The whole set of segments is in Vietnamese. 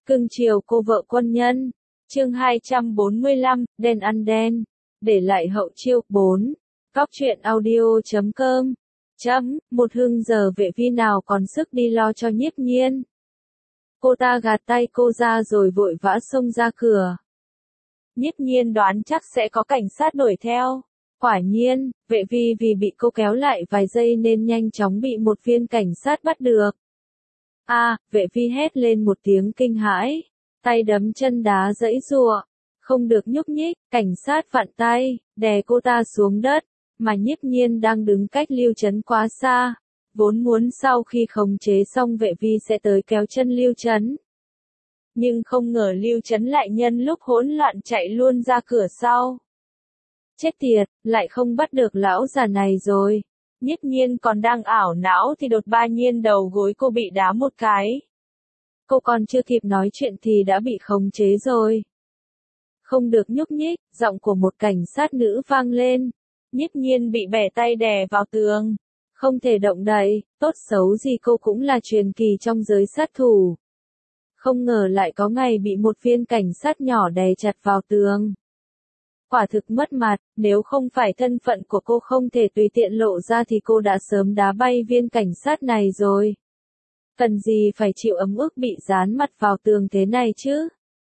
Cưng chiều cô vợ quân nhân. Chương 245, đen ăn đen. Để lại hậu chiêu 4. Cóc truyện audio.com. Một hưng giờ vệ vi nào còn sức đi lo cho Nhiếp Nhiên. Cô ta gạt tay cô ra rồi vội vã xông ra cửa. Nhiếp Nhiên đoán chắc sẽ có cảnh sát đuổi theo. Quả nhiên, vệ vi vì bị cô kéo lại vài giây nên nhanh chóng bị một viên cảnh sát bắt được. Vệ vi hét lên một tiếng kinh hãi, tay đấm chân đá giãy giụa, không được nhúc nhích, cảnh sát vặn tay, đè cô ta xuống đất, mà Nhiếp Nhiên đang đứng cách Lưu Chấn quá xa, vốn muốn sau khi khống chế xong vệ vi sẽ tới kéo chân Lưu Chấn. Nhưng không ngờ Lưu Chấn lại nhân lúc hỗn loạn chạy luôn ra cửa sau. Chết tiệt, lại không bắt được lão già này rồi. Nhiếp Nhiên còn đang ảo não thì đột nhiên đầu gối cô bị đá một cái. Cô còn chưa kịp nói chuyện thì đã bị khống chế rồi. Không được nhúc nhích, giọng của một cảnh sát nữ vang lên. Nhiếp Nhiên bị bẻ tay đè vào tường. Không thể động đậy, tốt xấu gì cô cũng là truyền kỳ trong giới sát thủ. Không ngờ lại có ngày bị một viên cảnh sát nhỏ đè chặt vào tường. Quả thực mất mặt, nếu không phải thân phận của cô không thể tùy tiện lộ ra thì cô đã sớm đá bay viên cảnh sát này rồi. Cần gì phải chịu ấm ức bị dán mặt vào tường thế này chứ?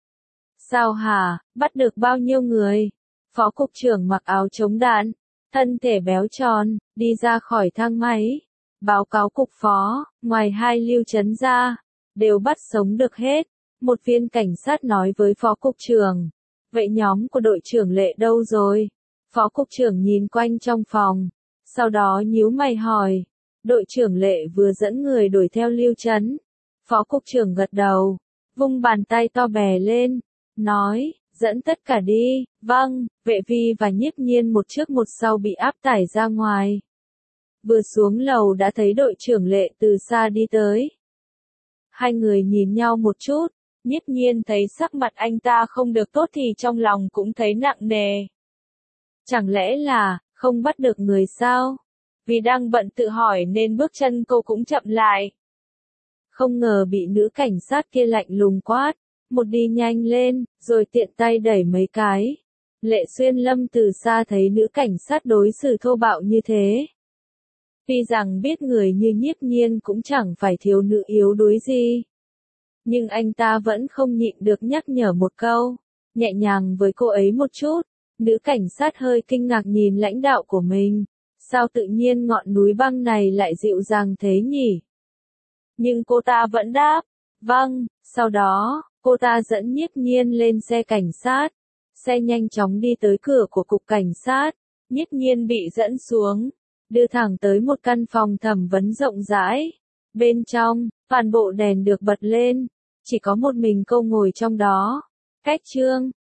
Sao hả, bắt được bao nhiêu người? Phó cục trưởng mặc áo chống đạn, thân thể béo tròn, đi ra khỏi thang máy. Báo cáo cục phó, ngoài hai Lưu Chấn ra, đều bắt sống được hết. Một viên cảnh sát nói với phó cục trưởng. Vậy nhóm của đội trưởng Lệ đâu rồi? Phó cục trưởng nhìn quanh trong phòng, sau đó nhíu mày hỏi. Đội trưởng Lệ vừa dẫn người đuổi theo Lưu Chấn. Phó cục trưởng gật đầu, vung bàn tay to bè lên, nói, dẫn tất cả đi. Vâng, vệ vi và Nhiếp Nhiên một trước một sau bị áp tải ra ngoài. Vừa xuống lầu đã thấy đội trưởng Lệ từ xa đi tới. Hai người nhìn nhau một chút. Nhiếp Nhiên thấy sắc mặt anh ta không được tốt thì trong lòng cũng thấy nặng nề. Chẳng lẽ là, không bắt được người sao? Vì đang bận tự hỏi nên bước chân cô cũng chậm lại. Không ngờ bị nữ cảnh sát kia lạnh lùng quát, một đi nhanh lên, rồi tiện tay đẩy mấy cái. Lệ Xuyên Lâm từ xa thấy nữ cảnh sát đối xử thô bạo như thế. Tuy rằng biết người như Nhiếp Nhiên cũng chẳng phải thiếu nữ yếu đuối gì. Nhưng anh ta vẫn không nhịn được nhắc nhở một câu, nhẹ nhàng với cô ấy một chút. Nữ cảnh sát hơi kinh ngạc nhìn lãnh đạo của mình, sao tự nhiên ngọn núi băng này lại dịu dàng thế nhỉ? Nhưng cô ta vẫn đáp, vâng, sau đó, cô ta dẫn Nhiếp Nhiên lên xe cảnh sát. Xe nhanh chóng đi tới cửa của cục cảnh sát, Nhiếp Nhiên bị dẫn xuống, đưa thẳng tới một căn phòng thẩm vấn rộng rãi. Bên trong, toàn bộ đèn được bật lên, chỉ có một mình cô ngồi trong đó. Cách chương